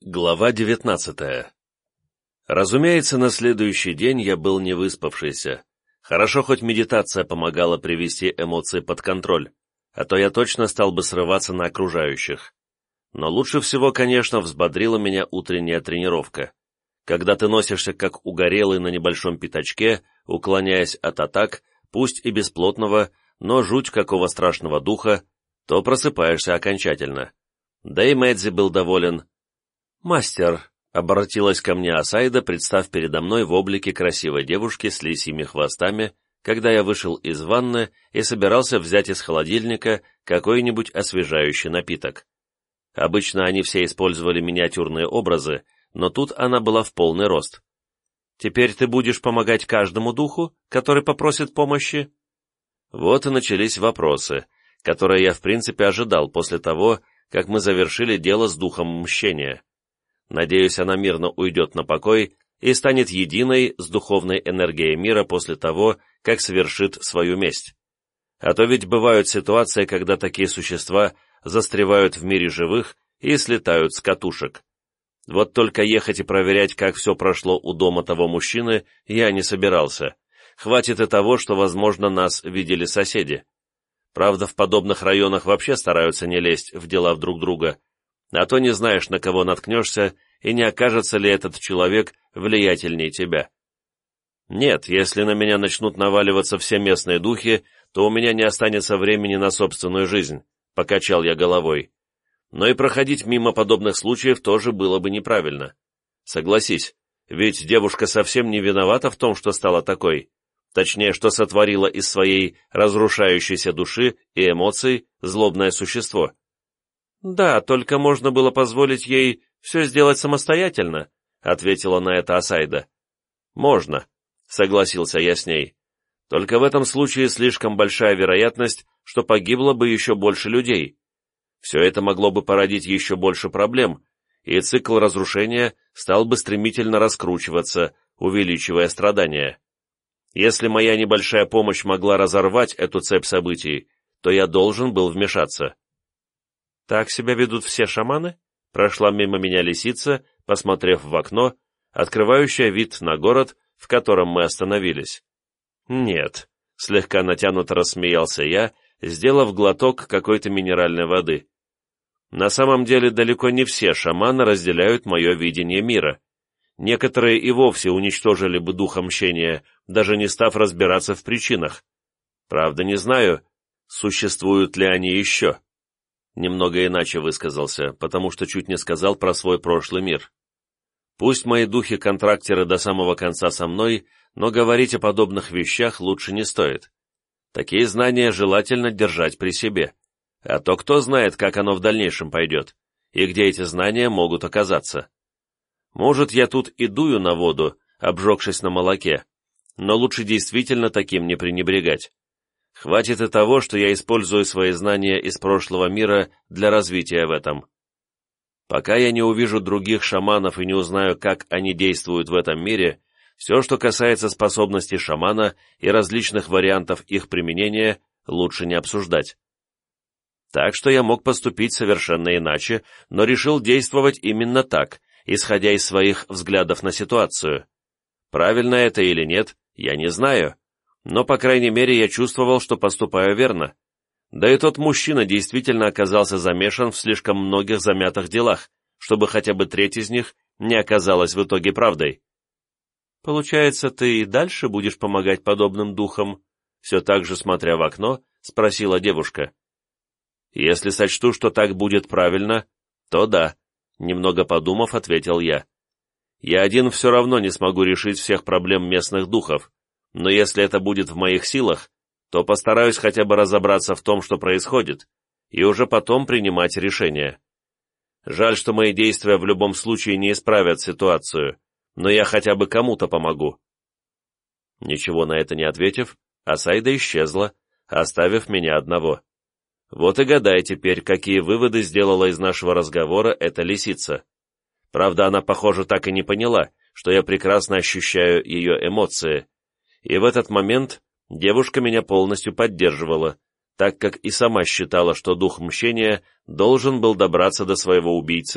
Глава 19. Разумеется, на следующий день я был не выспавшийся. Хорошо, хоть медитация помогала привести эмоции под контроль, а то я точно стал бы срываться на окружающих. Но лучше всего, конечно, взбодрила меня утренняя тренировка. Когда ты носишься как угорелый на небольшом пятачке, уклоняясь от атак, пусть и бесплотного, но жуть какого страшного духа, то просыпаешься окончательно. Да и Мэдзи был доволен. «Мастер», — обратилась ко мне Асайда, представ передо мной в облике красивой девушки с лисьими хвостами, когда я вышел из ванны и собирался взять из холодильника какой-нибудь освежающий напиток. Обычно они все использовали миниатюрные образы, но тут она была в полный рост. «Теперь ты будешь помогать каждому духу, который попросит помощи?» Вот и начались вопросы, которые я в принципе ожидал после того, как мы завершили дело с духом мщения. Надеюсь, она мирно уйдет на покой и станет единой с духовной энергией мира после того, как совершит свою месть. А то ведь бывают ситуации, когда такие существа застревают в мире живых и слетают с катушек. Вот только ехать и проверять, как все прошло у дома того мужчины, я не собирался. Хватит и того, что, возможно, нас видели соседи. Правда, в подобных районах вообще стараются не лезть в дела друг друга, а то не знаешь, на кого наткнешься, и не окажется ли этот человек влиятельнее тебя. Нет, если на меня начнут наваливаться все местные духи, то у меня не останется времени на собственную жизнь, — покачал я головой. Но и проходить мимо подобных случаев тоже было бы неправильно. Согласись, ведь девушка совсем не виновата в том, что стала такой, точнее, что сотворила из своей разрушающейся души и эмоций злобное существо. «Да, только можно было позволить ей все сделать самостоятельно», — ответила на это Асайда. «Можно», — согласился я с ней. «Только в этом случае слишком большая вероятность, что погибло бы еще больше людей. Все это могло бы породить еще больше проблем, и цикл разрушения стал бы стремительно раскручиваться, увеличивая страдания. Если моя небольшая помощь могла разорвать эту цепь событий, то я должен был вмешаться». «Так себя ведут все шаманы?» Прошла мимо меня лисица, посмотрев в окно, открывающее вид на город, в котором мы остановились. «Нет», — слегка натянуто рассмеялся я, сделав глоток какой-то минеральной воды. «На самом деле далеко не все шаманы разделяют мое видение мира. Некоторые и вовсе уничтожили бы духа мщения, даже не став разбираться в причинах. Правда, не знаю, существуют ли они еще». Немного иначе высказался, потому что чуть не сказал про свой прошлый мир. Пусть мои духи-контрактеры до самого конца со мной, но говорить о подобных вещах лучше не стоит. Такие знания желательно держать при себе, а то кто знает, как оно в дальнейшем пойдет, и где эти знания могут оказаться. Может, я тут и дую на воду, обжегшись на молоке, но лучше действительно таким не пренебрегать. Хватит и того, что я использую свои знания из прошлого мира для развития в этом. Пока я не увижу других шаманов и не узнаю, как они действуют в этом мире, все, что касается способностей шамана и различных вариантов их применения, лучше не обсуждать. Так что я мог поступить совершенно иначе, но решил действовать именно так, исходя из своих взглядов на ситуацию. Правильно это или нет, я не знаю. Но, по крайней мере, я чувствовал, что поступаю верно. Да и тот мужчина действительно оказался замешан в слишком многих замятых делах, чтобы хотя бы треть из них не оказалась в итоге правдой. «Получается, ты и дальше будешь помогать подобным духам?» Все так же, смотря в окно, спросила девушка. «Если сочту, что так будет правильно, то да», — немного подумав, ответил я. «Я один все равно не смогу решить всех проблем местных духов. Но если это будет в моих силах, то постараюсь хотя бы разобраться в том, что происходит, и уже потом принимать решение. Жаль, что мои действия в любом случае не исправят ситуацию, но я хотя бы кому-то помогу». Ничего на это не ответив, Асайда исчезла, оставив меня одного. Вот и гадай теперь, какие выводы сделала из нашего разговора эта лисица. Правда, она, похоже, так и не поняла, что я прекрасно ощущаю ее эмоции, и в этот момент девушка меня полностью поддерживала, так как и сама считала, что дух мщения должен был добраться до своего убийцы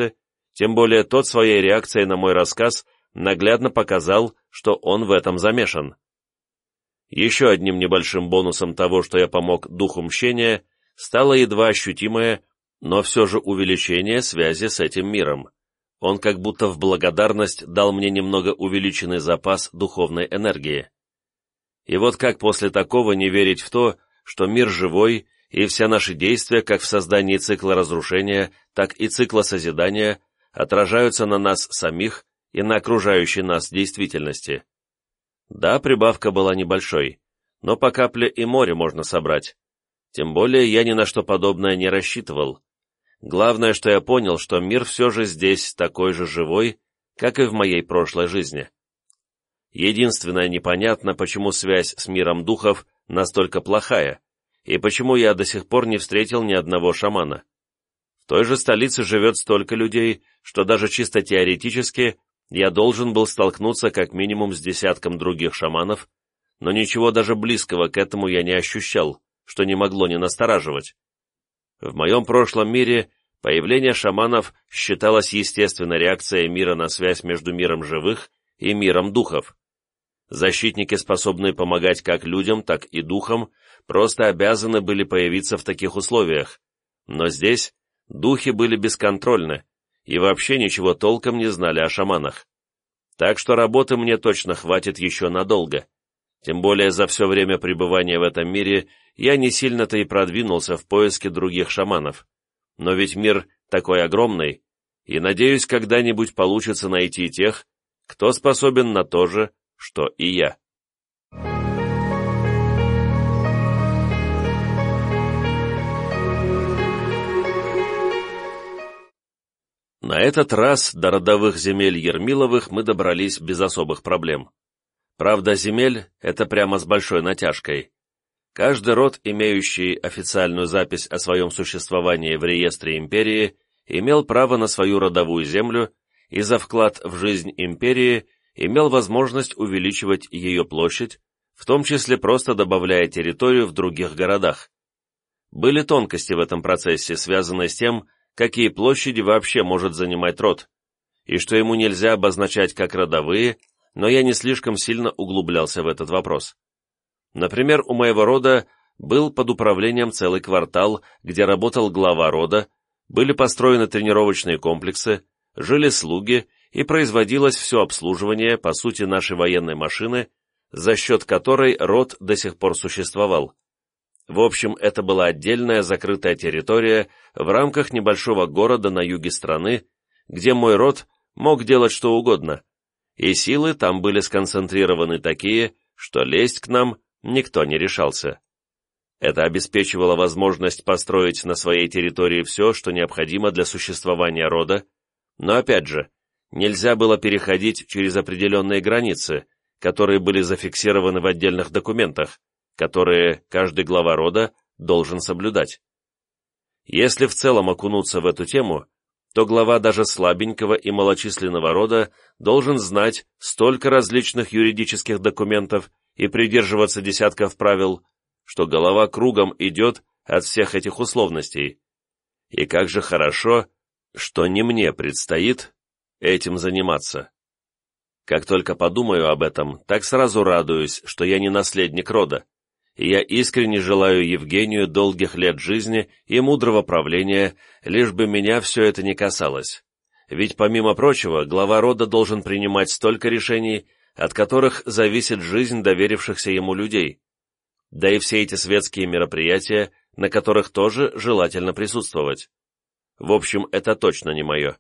Тем более тот своей реакцией на мой рассказ наглядно показал, что он в этом замешан. Еще одним небольшим бонусом того, что я помог духу мщения, стало едва ощутимое, но все же увеличение связи с этим миром. Он как будто в благодарность дал мне немного увеличенный запас духовной энергии. И вот как после такого не верить в то, что мир живой, и все наши действия, как в создании цикла разрушения, так и цикла созидания, отражаются на нас самих и на окружающей нас действительности. Да, прибавка была небольшой, но по капле и море можно собрать. Тем более я ни на что подобное не рассчитывал. Главное, что я понял, что мир все же здесь такой же живой, как и в моей прошлой жизни. Единственное непонятно, почему связь с миром духов настолько плохая, и почему я до сих пор не встретил ни одного шамана. В той же столице живет столько людей, что даже чисто теоретически я должен был столкнуться как минимум с десятком других шаманов, но ничего даже близкого к этому я не ощущал, что не могло не настораживать. В моем прошлом мире появление шаманов считалось естественной реакцией мира на связь между миром живых и миром духов. Защитники, способные помогать как людям, так и духам, просто обязаны были появиться в таких условиях, но здесь духи были бесконтрольны и вообще ничего толком не знали о шаманах. Так что работы мне точно хватит еще надолго. Тем более за все время пребывания в этом мире я не сильно-то и продвинулся в поиске других шаманов. Но ведь мир такой огромный, и, надеюсь, когда-нибудь получится найти тех, кто способен на то же, что и я. На этот раз до родовых земель Ермиловых мы добрались без особых проблем. Правда, земель — это прямо с большой натяжкой. Каждый род, имеющий официальную запись о своем существовании в реестре империи, имел право на свою родовую землю и за вклад в жизнь империи имел возможность увеличивать ее площадь, в том числе просто добавляя территорию в других городах. Были тонкости в этом процессе, связанные с тем, какие площади вообще может занимать род, и что ему нельзя обозначать как родовые, но я не слишком сильно углублялся в этот вопрос. Например, у моего рода был под управлением целый квартал, где работал глава рода, были построены тренировочные комплексы, жили слуги и производилось все обслуживание, по сути, нашей военной машины, за счет которой род до сих пор существовал. В общем, это была отдельная закрытая территория в рамках небольшого города на юге страны, где мой род мог делать что угодно, и силы там были сконцентрированы такие, что лезть к нам никто не решался. Это обеспечивало возможность построить на своей территории все, что необходимо для существования рода, но опять же, нельзя было переходить через определенные границы, которые были зафиксированы в отдельных документах, которые каждый глава рода должен соблюдать. Если в целом окунуться в эту тему, то глава даже слабенького и малочисленного рода должен знать столько различных юридических документов и придерживаться десятков правил, что голова кругом идет от всех этих условностей. И как же хорошо, что не мне предстоит этим заниматься. Как только подумаю об этом, так сразу радуюсь, что я не наследник рода, и я искренне желаю Евгению долгих лет жизни и мудрого правления, лишь бы меня все это не касалось. Ведь, помимо прочего, глава рода должен принимать столько решений, от которых зависит жизнь доверившихся ему людей. Да и все эти светские мероприятия, на которых тоже желательно присутствовать. В общем, это точно не мое.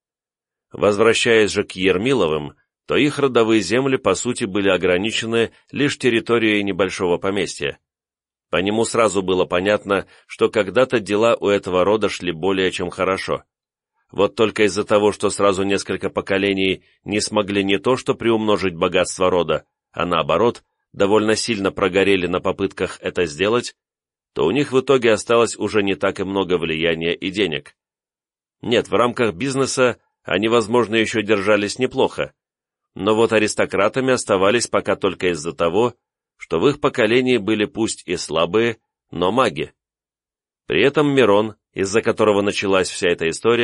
Возвращаясь же к Ермиловым, то их родовые земли, по сути, были ограничены лишь территорией небольшого поместья. По нему сразу было понятно, что когда-то дела у этого рода шли более чем хорошо. Вот только из-за того, что сразу несколько поколений не смогли не то что приумножить богатство рода, а наоборот, довольно сильно прогорели на попытках это сделать, то у них в итоге осталось уже не так и много влияния и денег. Нет, в рамках бизнеса они, возможно, еще держались неплохо, но вот аристократами оставались пока только из-за того, что в их поколении были пусть и слабые, но маги. При этом Мирон, из-за которого началась вся эта история,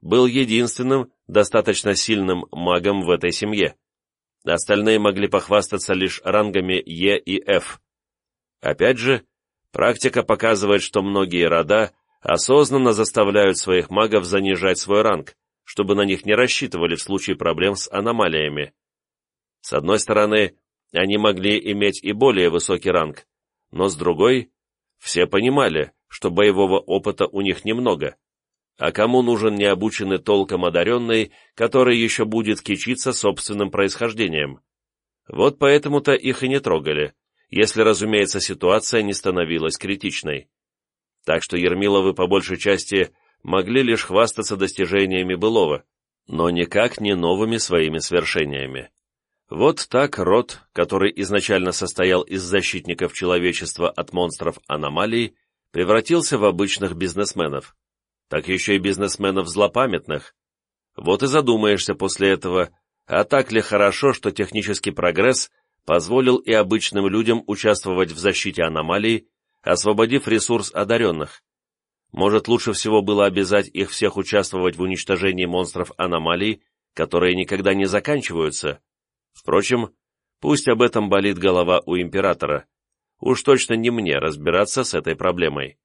был единственным достаточно сильным магом в этой семье. Остальные могли похвастаться лишь рангами Е и Ф. Опять же, практика показывает, что многие рода осознанно заставляют своих магов занижать свой ранг, чтобы на них не рассчитывали в случае проблем с аномалиями. С одной стороны, они могли иметь и более высокий ранг, но с другой, все понимали, что боевого опыта у них немного, а кому нужен необученный толком одаренный, который еще будет кичиться собственным происхождением? Вот поэтому-то их и не трогали, если, разумеется, ситуация не становилась критичной. Так что Ермиловы по большей части могли лишь хвастаться достижениями былого, но никак не новыми своими свершениями. Вот так род, который изначально состоял из защитников человечества от монстров аномалий, превратился в обычных бизнесменов. Так еще и бизнесменов злопамятных. Вот и задумаешься после этого, а так ли хорошо, что технический прогресс позволил и обычным людям участвовать в защите аномалий, освободив ресурс одаренных. Может, лучше всего было обязать их всех участвовать в уничтожении монстров аномалий, которые никогда не заканчиваются. Впрочем, пусть об этом болит голова у императора. Уж точно не мне разбираться с этой проблемой.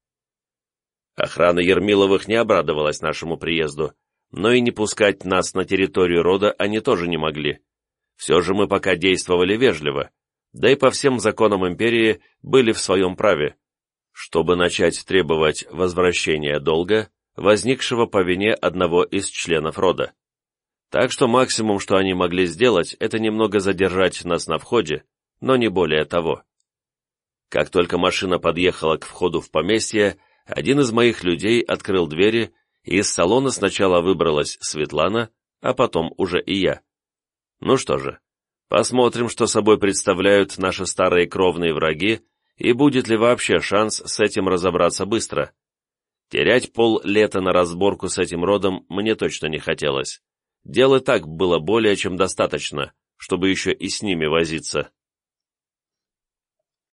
Охрана Ермиловых не обрадовалась нашему приезду, но и не пускать нас на территорию рода они тоже не могли. Все же мы пока действовали вежливо, да и по всем законам империи были в своем праве, чтобы начать требовать возвращения долга, возникшего по вине одного из членов рода. Так что максимум, что они могли сделать, это немного задержать нас на входе, но не более того. Как только машина подъехала к входу в поместье, один из моих людей открыл двери, и из салона сначала выбралась Светлана, а потом уже и я. Ну что же, посмотрим, что собой представляют наши старые кровные враги, и будет ли вообще шанс с этим разобраться быстро. Терять пол-лета на разборку с этим родом мне точно не хотелось. Дел и так было более чем достаточно, чтобы еще и с ними возиться.